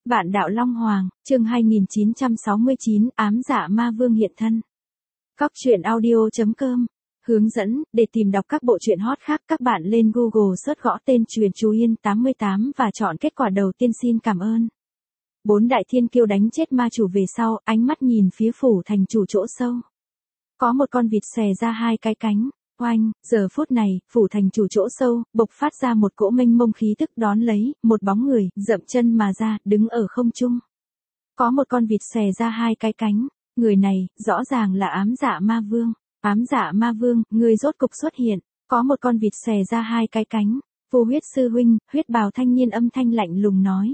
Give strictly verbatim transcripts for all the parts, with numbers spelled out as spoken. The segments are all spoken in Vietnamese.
Vạn đạo Long Hoàng, chương hai nghìn chín trăm sáu mươi chín, ám dạ ma vương hiện thân. Cóc truyện audio chấm com. Hướng dẫn, để tìm đọc các bộ truyện hot khác các bạn lên Google search gõ tên Truyện Chú Yên tám mươi tám và chọn kết quả đầu tiên. Xin cảm ơn. Bốn đại thiên kiêu đánh chết ma chủ về sau, ánh mắt nhìn phía phủ thành chủ chỗ sâu. Có một con vịt xòe ra hai cái cánh. Oanh, giờ phút này, phủ thành chủ chỗ sâu, bộc phát ra một cỗ mênh mông khí tức đón lấy, một bóng người, dậm chân mà ra, đứng ở không trung. Có một con vịt xòe ra hai cái cánh, người này, rõ ràng là ám dạ ma vương. Ám dạ ma vương, người rốt cục xuất hiện, có một con vịt xòe ra hai cái cánh, Vô Huyết sư huynh, huyết bào thanh niên âm thanh lạnh lùng nói.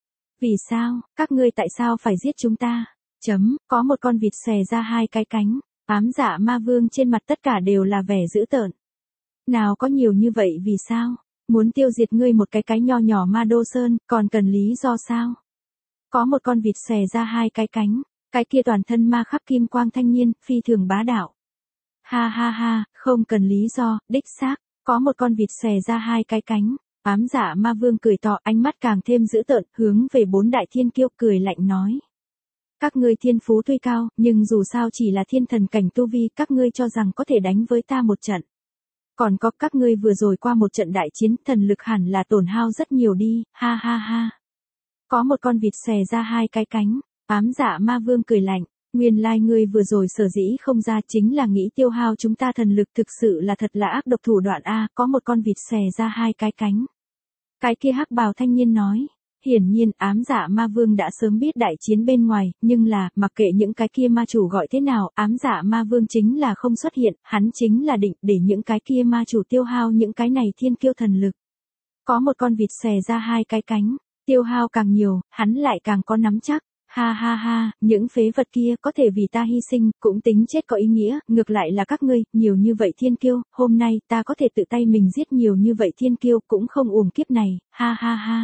Vì sao, các ngươi tại sao phải giết chúng ta? Chấm, có một con vịt xòe ra hai cái cánh. Ám dạ ma vương trên mặt tất cả đều là vẻ dữ tợn. Nào có nhiều như vậy vì sao? Muốn tiêu diệt ngươi một cái cái nho nhỏ ma đô sơn, còn cần lý do sao? Có một con vịt xòe ra hai cái cánh, cái kia toàn thân ma khắc kim quang thanh niên, phi thường bá đạo. Ha ha ha, không cần lý do, đích xác, có một con vịt xòe ra hai cái cánh. Ám dạ ma vương cười to, ánh mắt càng thêm dữ tợn, hướng về bốn đại thiên kiêu cười lạnh nói. Các ngươi thiên phú tuy cao, nhưng dù sao chỉ là thiên thần cảnh tu vi, các ngươi cho rằng có thể đánh với ta một trận. Còn có các ngươi vừa rồi qua một trận đại chiến, thần lực hẳn là tổn hao rất nhiều đi, ha ha ha. Có một con vịt xòe ra hai cái cánh, ám dạ ma vương cười lạnh, nguyên lai ngươi vừa rồi sở dĩ không ra chính là nghĩ tiêu hao chúng ta thần lực, thực sự là thật là ác độc thủ đoạn a. Có một con vịt xòe ra hai cái cánh. Cái kia hắc bào thanh niên nói. Hiển nhiên, ám dạ ma vương đã sớm biết đại chiến bên ngoài, nhưng là, mặc kệ những cái kia ma chủ gọi thế nào, ám dạ ma vương chính là không xuất hiện, hắn chính là định để những cái kia ma chủ tiêu hao những cái này thiên kiêu thần lực. Có một con vịt xòe ra hai cái cánh, tiêu hao càng nhiều, hắn lại càng có nắm chắc. Ha ha ha, những phế vật kia có thể vì ta hy sinh, cũng tính chết có ý nghĩa, ngược lại là các ngươi, nhiều như vậy thiên kiêu, hôm nay ta có thể tự tay mình giết nhiều như vậy thiên kiêu cũng không uổng kiếp này, ha ha ha.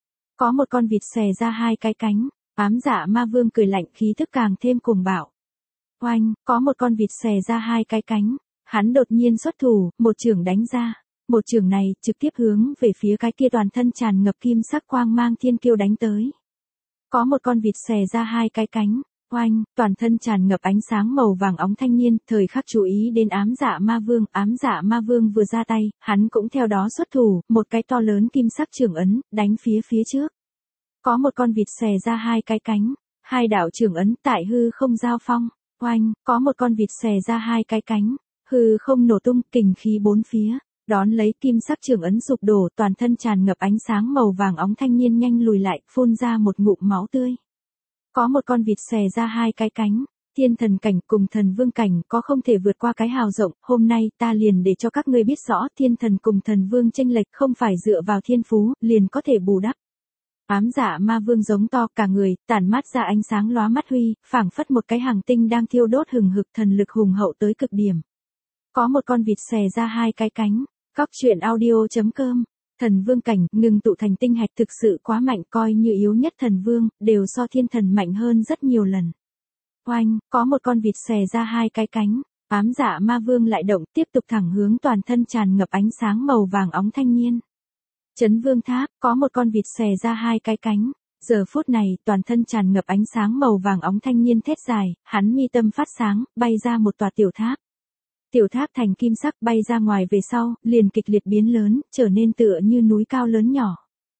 Có một con vịt xòe ra hai cái cánh, ám dạ ma vương cười lạnh, khí thức càng thêm cuồng bạo. Oanh, có một con vịt xòe ra hai cái cánh, hắn đột nhiên xuất thủ, một chưởng đánh ra. Một chưởng này trực tiếp hướng về phía cái kia toàn thân tràn ngập kim sắc quang mang thiên kiêu đánh tới. Có một con vịt xòe ra hai cái cánh, oanh, toàn thân tràn ngập ánh sáng màu vàng óng thanh niên, thời khắc chú ý đến ám dạ ma vương, ám dạ ma vương vừa ra tay, hắn cũng theo đó xuất thủ, một cái to lớn kim sắc chưởng ấn, đánh phía phía trước. Có một con vịt xòe ra hai cái cánh, hai đạo chưởng ấn tại hư không giao phong, oanh, có một con vịt xòe ra hai cái cánh, hư không nổ tung, kình khí bốn phía. Đón lấy kim sắc chưởng ấn sụp đổ, toàn thân tràn ngập ánh sáng màu vàng óng thanh niên nhanh lùi lại, phun ra một ngụm máu tươi. Có một con vịt xòe ra hai cái cánh, thiên thần cảnh cùng thần vương cảnh có không thể vượt qua cái hào rộng, hôm nay ta liền để cho các ngươi biết rõ thiên thần cùng thần vương chênh lệch không phải dựa vào thiên phú, liền có thể bù đắp. Ám dạ ma vương giống to cả người, tản mát ra ánh sáng lóa mắt huy, phảng phất một cái hàng tinh đang thiêu đốt hừng hực, thần lực hùng hậu tới cực điểm. Có một con vịt xòe ra hai cái cánh. Cóc truyện audio chấm com. Thần vương cảnh, ngừng tụ thành tinh hạch thực sự quá mạnh, coi như yếu nhất thần vương, đều so thiên thần mạnh hơn rất nhiều lần. Oanh, có một con vịt xòe ra hai cái cánh, ám dạ ma vương lại động, tiếp tục thẳng hướng toàn thân tràn ngập ánh sáng màu vàng óng thanh niên. Chấn vương tháp, có một con vịt xòe ra hai cái cánh, giờ phút này, toàn thân tràn ngập ánh sáng màu vàng óng thanh niên thét dài, hắn mi tâm phát sáng, bay ra một tòa tiểu tháp. Tiểu tháp thành kim sắc bay ra ngoài về sau, liền kịch liệt biến lớn, trở nên tựa như núi cao lớn nhỏ.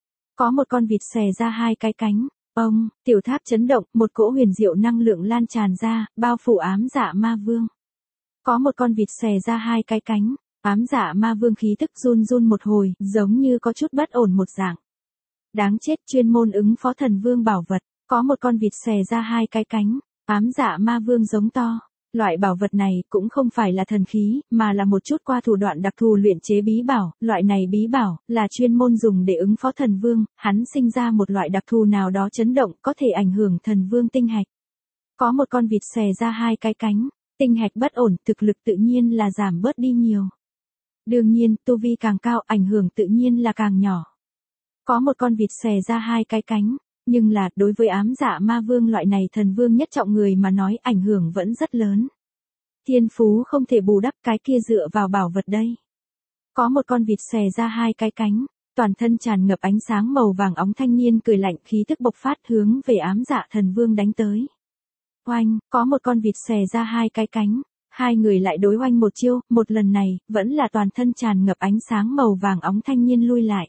Có một con vịt xòe ra hai cái cánh, ông, tiểu tháp chấn động, một cỗ huyền diệu năng lượng lan tràn ra, bao phủ ám dạ ma vương. Có một con vịt xòe ra hai cái cánh, ám dạ ma vương khí tức run run một hồi, giống như có chút bất ổn một dạng. Đáng chết, chuyên môn ứng phó thần vương bảo vật, có một con vịt xòe ra hai cái cánh, ám dạ ma vương giống to. Loại bảo vật này cũng không phải là thần khí, mà là một chút qua thủ đoạn đặc thù luyện chế bí bảo, loại này bí bảo là chuyên môn dùng để ứng phó thần vương, hắn sinh ra một loại đặc thù nào đó chấn động có thể ảnh hưởng thần vương tinh hạch. Có một con vịt xòe ra hai cái cánh, tinh hạch bất ổn, thực lực tự nhiên là giảm bớt đi nhiều. Đương nhiên, tu vi càng cao, ảnh hưởng tự nhiên là càng nhỏ. Có một con vịt xòe ra hai cái cánh. Nhưng là, đối với ám dạ ma vương loại này thần vương nhất trọng người mà nói ảnh hưởng vẫn rất lớn. Thiên phú không thể bù đắp, cái kia dựa vào bảo vật đây. Có một con vịt xòe ra hai cái cánh, Toàn thân tràn ngập ánh sáng màu vàng óng thanh niên cười lạnh khí tức bộc phát hướng về ám dạ thần vương đánh tới. Oanh, có một con vịt xòe ra hai cái cánh. Hai người lại đối oanh một chiêu, một lần này, vẫn là toàn thân tràn ngập ánh sáng màu vàng óng thanh niên lui lại.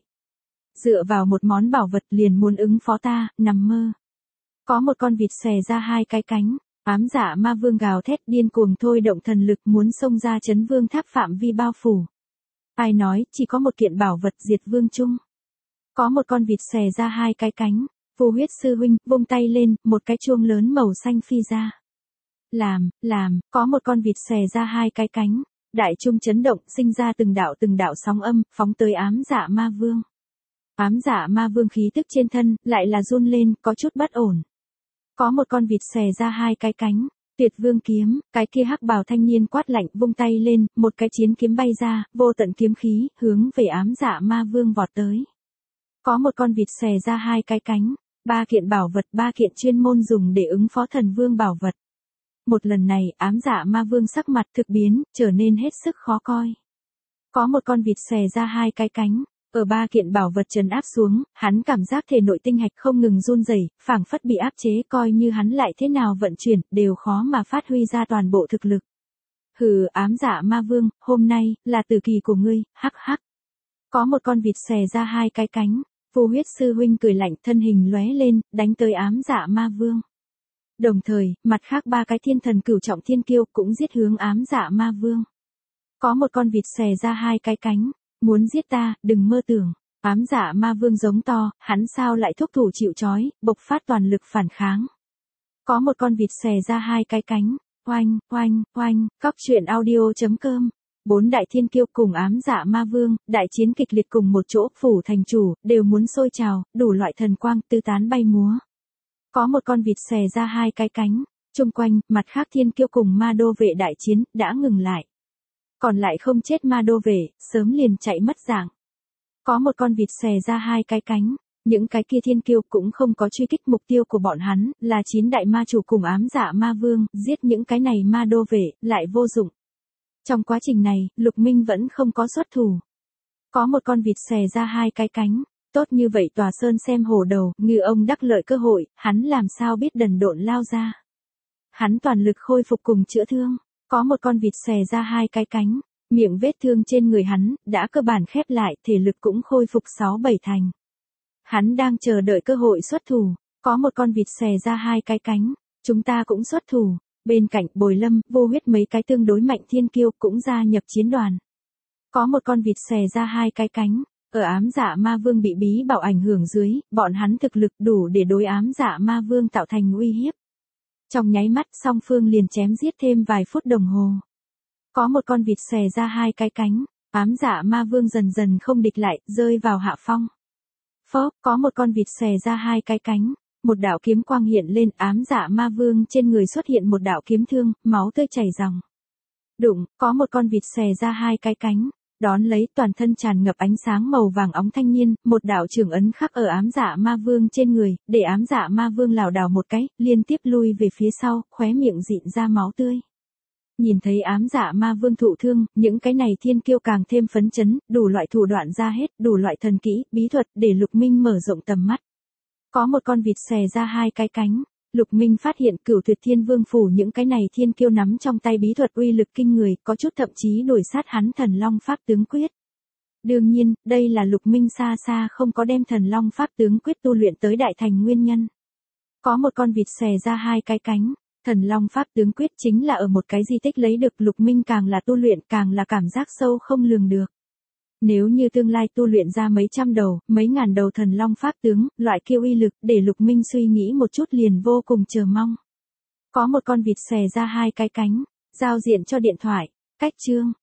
Dựa vào một món bảo vật liền muốn ứng phó ta, nằm mơ. Có một con vịt xòe ra hai cái cánh. Ám dạ ma vương gào thét điên cuồng thôi động thần lực muốn xông ra chấn vương tháp phạm vi bao phủ. Ai nói, chỉ có một kiện bảo vật diệt vương chung. Có một con vịt xòe ra hai cái cánh. Phù huyết sư huynh, vung tay lên, một cái chuông lớn màu xanh phi ra. Làm, làm, có một con vịt xòe ra hai cái cánh. Đại trung chấn động, sinh ra từng đạo từng đạo sóng âm, phóng tới ám dạ ma vương. Ám dạ ma vương khí tức trên thân, lại là run lên, có chút bất ổn. Có một con vịt xòe ra hai cái cánh. Tuyệt vương kiếm, cái kia hắc bào thanh niên quát lạnh vung tay lên, một cái chiến kiếm bay ra, vô tận kiếm khí, hướng về ám dạ ma vương vọt tới. Có một con vịt xòe ra hai cái cánh. Ba kiện bảo vật, ba kiện chuyên môn dùng để ứng phó thần vương bảo vật. Một lần này, ám dạ ma vương sắc mặt thực biến, trở nên hết sức khó coi. Có một con vịt xòe ra hai cái cánh. Ở ba kiện bảo vật trấn áp xuống, hắn cảm giác thể nội tinh hạch không ngừng run rẩy, phảng phất bị áp chế, coi như hắn lại thế nào vận chuyển, đều khó mà phát huy ra toàn bộ thực lực. Hừ, ám dạ ma vương, hôm nay, là tử kỳ của ngươi, hắc hắc. Có một con vịt xòe ra hai cái cánh. Phù huyết sư huynh cười lạnh thân hình lóe lên, đánh tới ám dạ ma vương. Đồng thời, mặt khác ba cái thiên thần cửu trọng thiên kiêu cũng giết hướng ám dạ ma vương. Có một con vịt xòe ra hai cái cánh. Muốn giết ta, đừng mơ tưởng. Ám dạ ma vương giống to, hắn sao lại thúc thủ chịu trói, bộc phát toàn lực phản kháng. Có một con vịt xòe ra hai cái cánh. Oanh, oanh, oanh, cóc truyện audio chấm com. Bốn đại thiên kiêu cùng ám dạ ma vương, đại chiến kịch liệt cùng một chỗ, phủ thành chủ, đều muốn sôi trào, đủ loại thần quang tứ tán bay múa. Có một con vịt xòe ra hai cái cánh. Chung quanh, mặt khác thiên kiêu cùng ma đô vệ đại chiến, đã ngừng lại. Còn lại không chết ma đô vệ, sớm liền chạy mất dạng. Có một con vịt xòe ra hai cái cánh. Những cái kia thiên kiêu cũng không có truy kích mục tiêu của bọn hắn, là chín đại ma chủ cùng ám dạ ma vương, giết những cái này ma đô vệ, lại vô dụng. Trong quá trình này, Lục Minh vẫn không có xuất thủ. Có một con vịt xòe ra hai cái cánh. Tốt như vậy tòa sơn xem hổ đầu, ngư ông đắc lợi cơ hội, hắn làm sao biết đần độn lao ra. Hắn toàn lực khôi phục cùng chữa thương. Có một con vịt xòe ra hai cái cánh. Miệng vết thương trên người hắn, đã cơ bản khép lại, thể lực cũng khôi phục sáu bảy thành. Hắn đang chờ đợi cơ hội xuất thủ. Có một con vịt xòe ra hai cái cánh. Chúng ta cũng xuất thủ. Bên cạnh Bồi Lâm, Vô Huyết mấy cái tương đối mạnh thiên kiêu cũng gia nhập chiến đoàn. Có một con vịt xòe ra hai cái cánh. Ở ám dạ ma vương bị bí bảo ảnh hưởng dưới, bọn hắn thực lực đủ để đối ám dạ ma vương tạo thành uy hiếp. Trong nháy mắt song phương liền chém giết thêm vài phút đồng hồ. Có một con vịt xòe ra hai cái cánh. Ám dạ ma vương dần dần không địch lại, rơi vào hạ phong. Phốc, có một con vịt xòe ra hai cái cánh. Một đạo kiếm quang hiện lên, ám dạ ma vương trên người xuất hiện một đạo kiếm thương, máu tươi chảy ròng. Đụng, có một con vịt xòe ra hai cái cánh. Đón lấy toàn thân tràn ngập ánh sáng màu vàng óng thanh niên, một đạo trường ấn khắc ở ám dạ ma vương trên người, để ám dạ ma vương lảo đảo một cái, liên tiếp lui về phía sau, khóe miệng dịn ra máu tươi. Nhìn thấy ám dạ ma vương thụ thương, những cái này thiên kiêu càng thêm phấn chấn, đủ loại thủ đoạn ra hết, đủ loại thần kỹ, bí thuật để Lục Minh mở rộng tầm mắt. Có một con vịt xòe ra hai cái cánh. Lục Minh phát hiện Cửu Tuyệt Thiên Vương phủ những cái này thiên kiêu nắm trong tay bí thuật uy lực kinh người, có chút thậm chí đuổi sát hắn Thần Long Pháp Tướng Quyết. Đương nhiên, đây là Lục Minh xa xa không có đem Thần Long Pháp Tướng Quyết tu luyện tới đại thành nguyên nhân. Có một con vịt xòe ra hai cái cánh. Thần Long Pháp Tướng Quyết chính là ở một cái di tích lấy được, Lục Minh càng là tu luyện càng là cảm giác sâu không lường được. Nếu như tương lai tu luyện ra mấy trăm đầu, mấy ngàn đầu thần long pháp tướng, loại kia uy lực, để Lục Minh suy nghĩ một chút liền vô cùng chờ mong. Có một con vịt xòe ra hai cái cánh. Giao diện cho điện thoại. Cách chương.